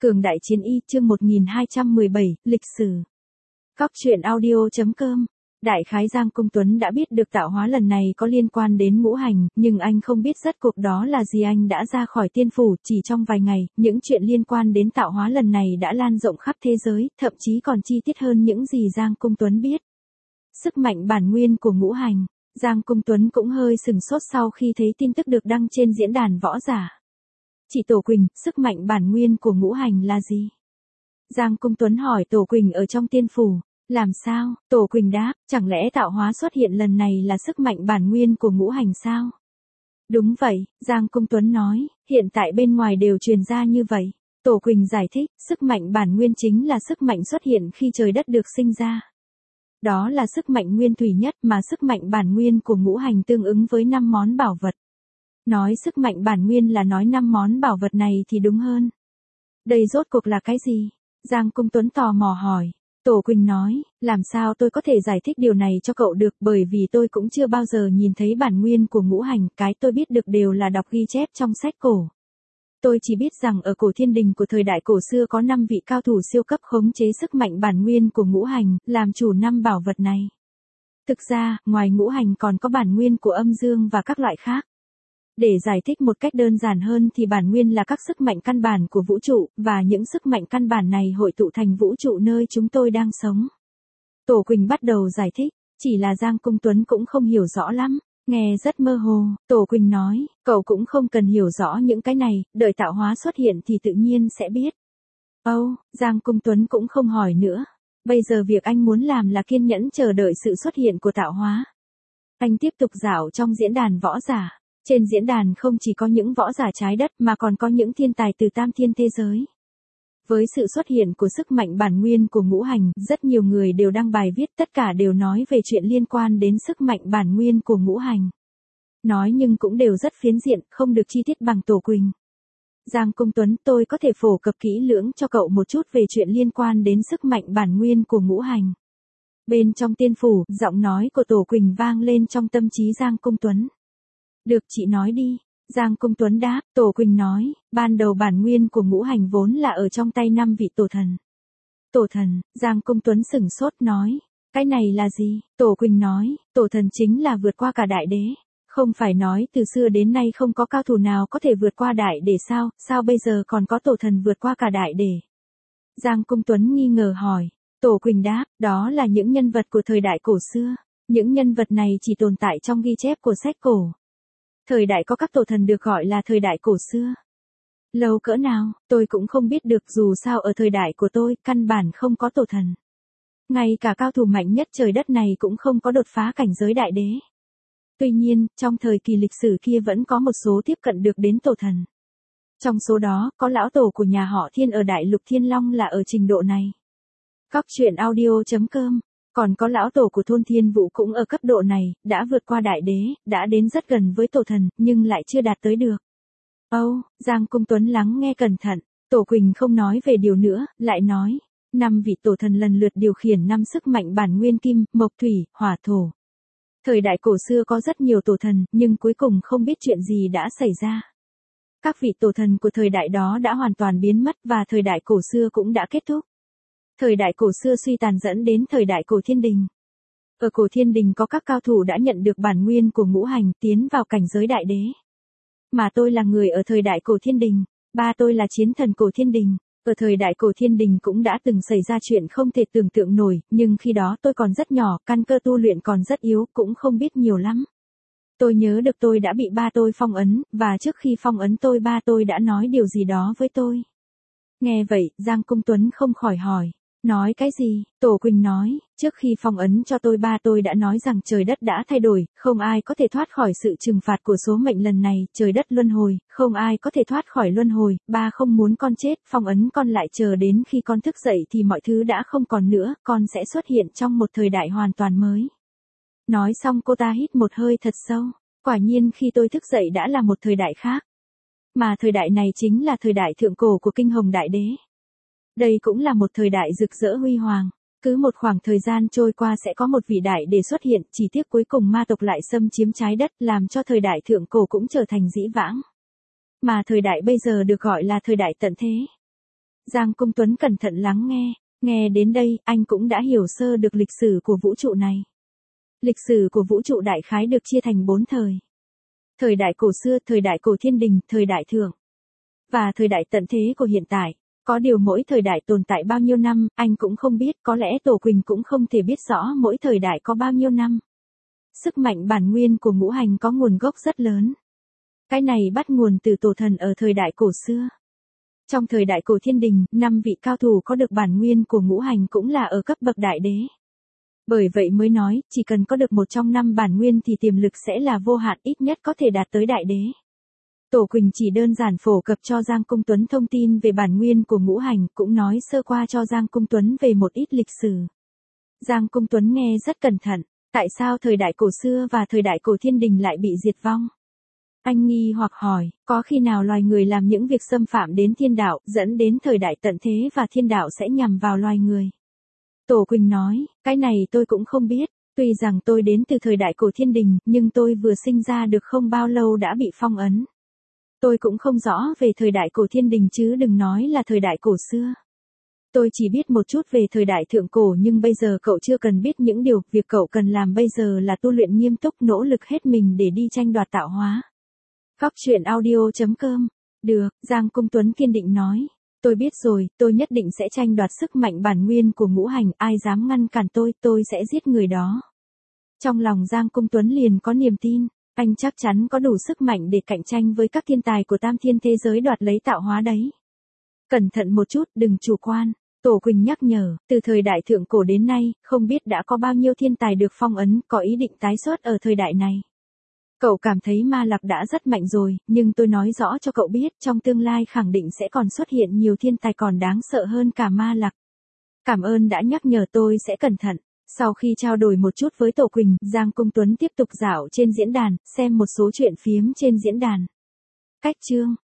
Cường Đại Chiến Y chương 1217, lịch sử. Cóc truyện audio.com. Đại khái Giang Cung Tuấn đã biết được tạo hóa lần này có liên quan đến ngũ hành, nhưng anh không biết rốt cuộc đó là gì. Anh đã ra khỏi tiên phủ, chỉ trong vài ngày, những chuyện liên quan đến tạo hóa lần này đã lan rộng khắp thế giới, thậm chí còn chi tiết hơn những gì Giang Cung Tuấn biết. Sức mạnh bản nguyên của ngũ hành. Giang Cung Tuấn cũng hơi sừng sốt sau khi thấy tin tức được đăng trên diễn đàn võ giả. Chị Tổ Quỳnh, sức mạnh bản nguyên của ngũ hành là gì? Giang Cung Tuấn hỏi Tổ Quỳnh ở trong tiên phủ. Làm sao? Tổ Quỳnh đáp, chẳng lẽ tạo hóa xuất hiện lần này là sức mạnh bản nguyên của ngũ hành sao? Đúng vậy, Giang Cung Tuấn nói, hiện tại bên ngoài đều truyền ra như vậy. Tổ Quỳnh giải thích, sức mạnh bản nguyên chính là sức mạnh xuất hiện khi trời đất được sinh ra. Đó là sức mạnh nguyên thủy nhất mà sức mạnh bản nguyên của ngũ hành tương ứng với 5 món bảo vật. Nói sức mạnh bản nguyên là nói 5 món bảo vật này thì đúng hơn. Đây rốt cuộc là cái gì? Giang Cung Tuấn tò mò hỏi. Tổ Quỳnh nói, làm sao tôi có thể giải thích điều này cho cậu được, bởi vì tôi cũng chưa bao giờ nhìn thấy bản nguyên của ngũ hành, cái tôi biết được đều là đọc ghi chép trong sách cổ. Tôi chỉ biết rằng ở cổ thiên đình của thời đại cổ xưa có 5 vị cao thủ siêu cấp khống chế sức mạnh bản nguyên của ngũ hành, làm chủ 5 bảo vật này. Thực ra, ngoài ngũ hành còn có bản nguyên của âm dương và các loại khác. Để giải thích một cách đơn giản hơn thì bản nguyên là các sức mạnh căn bản của vũ trụ, và những sức mạnh căn bản này hội tụ thành vũ trụ nơi chúng tôi đang sống. Tổ Quỳnh bắt đầu giải thích, chỉ là Giang Cung Tuấn cũng không hiểu rõ lắm, nghe rất mơ hồ. Tổ Quỳnh nói, cậu cũng không cần hiểu rõ những cái này, đợi tạo hóa xuất hiện thì tự nhiên sẽ biết. Giang Cung Tuấn cũng không hỏi nữa. Bây giờ việc anh muốn làm là kiên nhẫn chờ đợi sự xuất hiện của tạo hóa. Anh tiếp tục dạo trong diễn đàn võ giả. Trên diễn đàn không chỉ có những võ giả trái đất mà còn có những thiên tài từ tam thiên thế giới. Với sự xuất hiện của sức mạnh bản nguyên của ngũ hành, rất nhiều người đều đăng bài viết, tất cả đều nói về chuyện liên quan đến sức mạnh bản nguyên của ngũ hành. Nói nhưng cũng đều rất phiến diện, không được chi tiết bằng Tổ Quỳnh. Giang Cung Tuấn, tôi có thể phổ cập kỹ lưỡng cho cậu một chút về chuyện liên quan đến sức mạnh bản nguyên của ngũ hành. Bên trong tiên phủ, giọng nói của Tổ Quỳnh vang lên trong tâm trí Giang Cung Tuấn. Được, chị nói đi. Giang Cung Tuấn đáp. Tổ Quỳnh nói, ban đầu bản nguyên của ngũ hành vốn là ở trong tay 5 vị tổ thần. Tổ thần? Giang Cung Tuấn sửng sốt nói, cái này là gì? Tổ Quỳnh nói, tổ thần chính là vượt qua cả đại đế. Không phải nói từ xưa đến nay không có cao thủ nào có thể vượt qua đại đế sao, sao bây giờ còn có tổ thần vượt qua cả đại đế? Giang Cung Tuấn nghi ngờ hỏi. Tổ Quỳnh đáp, đó là những nhân vật của thời đại cổ xưa. Những nhân vật này chỉ tồn tại trong ghi chép của sách cổ. Thời đại có các tổ thần được gọi là thời đại cổ xưa. Lâu cỡ nào, tôi cũng không biết được, dù sao ở thời đại của tôi, căn bản không có tổ thần. Ngay cả cao thủ mạnh nhất trời đất này cũng không có đột phá cảnh giới đại đế. Tuy nhiên, trong thời kỳ lịch sử kia vẫn có một số tiếp cận được đến tổ thần. Trong số đó, có lão tổ của nhà họ Thiên ở Đại Lục Thiên Long là ở trình độ này. Cóc truyện audio.com. Còn có lão tổ của thôn Thiên Vũ cũng ở cấp độ này, đã vượt qua đại đế, đã đến rất gần với tổ thần, nhưng lại chưa đạt tới được. Giang Cung Tuấn lắng nghe cẩn thận. Tổ Quỳnh không nói về điều nữa, lại nói, 5 vị tổ thần lần lượt điều khiển 5 sức mạnh bản nguyên kim, mộc thủy, hỏa thổ. Thời đại cổ xưa có rất nhiều tổ thần, nhưng cuối cùng không biết chuyện gì đã xảy ra. Các vị tổ thần của thời đại đó đã hoàn toàn biến mất và thời đại cổ xưa cũng đã kết thúc. Thời đại cổ xưa suy tàn dẫn đến thời đại cổ thiên đình. Ở cổ thiên đình có các cao thủ đã nhận được bản nguyên của ngũ hành, tiến vào cảnh giới đại đế. Mà tôi là người ở thời đại cổ thiên đình, ba tôi là chiến thần cổ thiên đình. Ở thời đại cổ thiên đình cũng đã từng xảy ra chuyện không thể tưởng tượng nổi, nhưng khi đó tôi còn rất nhỏ, căn cơ tu luyện còn rất yếu, cũng không biết nhiều lắm. Tôi nhớ được tôi đã bị ba tôi phong ấn, và trước khi phong ấn tôi ba tôi đã nói điều gì đó với tôi. Nghe vậy, Giang Cung Tuấn không khỏi hỏi. Nói cái gì? Tổ Quỳnh nói, trước khi phong ấn cho tôi ba tôi đã nói rằng trời đất đã thay đổi, không ai có thể thoát khỏi sự trừng phạt của số mệnh lần này, trời đất luân hồi, không ai có thể thoát khỏi luân hồi, ba không muốn con chết, phong ấn con lại chờ đến khi con thức dậy thì mọi thứ đã không còn nữa, con sẽ xuất hiện trong một thời đại hoàn toàn mới. Nói xong cô ta hít một hơi thật sâu, quả nhiên khi tôi thức dậy đã là một thời đại khác. Mà thời đại này chính là thời đại thượng cổ của Kinh Hồng Đại Đế. Đây cũng là một thời đại rực rỡ huy hoàng, cứ một khoảng thời gian trôi qua sẽ có một vị đại đế xuất hiện, chỉ tiếc cuối cùng ma tộc lại xâm chiếm trái đất, làm cho thời đại thượng cổ cũng trở thành dĩ vãng. Mà thời đại bây giờ được gọi là thời đại tận thế. Giang Cung Tuấn cẩn thận lắng nghe đến đây, anh cũng đã hiểu sơ được lịch sử của vũ trụ này. Lịch sử của vũ trụ đại khái được chia thành 4 thời. Thời đại cổ xưa, thời đại cổ thiên đình, thời đại thượng, và thời đại tận thế của hiện tại. Có điều mỗi thời đại tồn tại bao nhiêu năm, anh cũng không biết, có lẽ Tổ Quỳnh cũng không thể biết rõ mỗi thời đại có bao nhiêu năm. Sức mạnh bản nguyên của ngũ hành có nguồn gốc rất lớn. Cái này bắt nguồn từ tổ thần ở thời đại cổ xưa. Trong thời đại cổ thiên đình, 5 vị cao thủ có được bản nguyên của ngũ hành cũng là ở cấp bậc đại đế. Bởi vậy mới nói, chỉ cần có được một trong 5 bản nguyên thì tiềm lực sẽ là vô hạn, ít nhất có thể đạt tới đại đế. Tổ Quỳnh chỉ đơn giản phổ cập cho Giang Cung Tuấn thông tin về bản nguyên của ngũ hành, cũng nói sơ qua cho Giang Cung Tuấn về một ít lịch sử. Giang Cung Tuấn nghe rất cẩn thận, tại sao thời đại cổ xưa và thời đại cổ thiên đình lại bị diệt vong? Anh nghi hoặc hỏi, có khi nào loài người làm những việc xâm phạm đến thiên đạo, dẫn đến thời đại tận thế và thiên đạo sẽ nhằm vào loài người? Tổ Quỳnh nói, cái này tôi cũng không biết, tuy rằng tôi đến từ thời đại cổ thiên đình, nhưng tôi vừa sinh ra được không bao lâu đã bị phong ấn. Tôi cũng không rõ về thời đại cổ thiên đình chứ đừng nói là thời đại cổ xưa. Tôi chỉ biết một chút về thời đại thượng cổ, nhưng bây giờ cậu chưa cần biết những điều, việc cậu cần làm bây giờ là tu luyện nghiêm túc, nỗ lực hết mình để đi tranh đoạt tạo hóa. Góc truyện audio.com. Được, Giang Cung Tuấn kiên định nói. Tôi biết rồi, tôi nhất định sẽ tranh đoạt sức mạnh bản nguyên của ngũ hành, ai dám ngăn cản tôi sẽ giết người đó. Trong lòng Giang Cung Tuấn liền có niềm tin, anh chắc chắn có đủ sức mạnh để cạnh tranh với các thiên tài của tam thiên thế giới đoạt lấy tạo hóa đấy. Cẩn thận một chút, đừng chủ quan. Tổ Quỳnh nhắc nhở, từ thời đại thượng cổ đến nay, không biết đã có bao nhiêu thiên tài được phong ấn, có ý định tái xuất ở thời đại này. Cậu cảm thấy Ma Lạc đã rất mạnh rồi, nhưng tôi nói rõ cho cậu biết, trong tương lai khẳng định sẽ còn xuất hiện nhiều thiên tài còn đáng sợ hơn cả Ma Lạc. Cảm ơn đã nhắc nhở, tôi sẽ cẩn thận. Sau khi trao đổi một chút với Tổ Quỳnh, Giang Cung Tuấn tiếp tục dạo trên diễn đàn, xem một số chuyện phiếm trên diễn đàn. Cách chương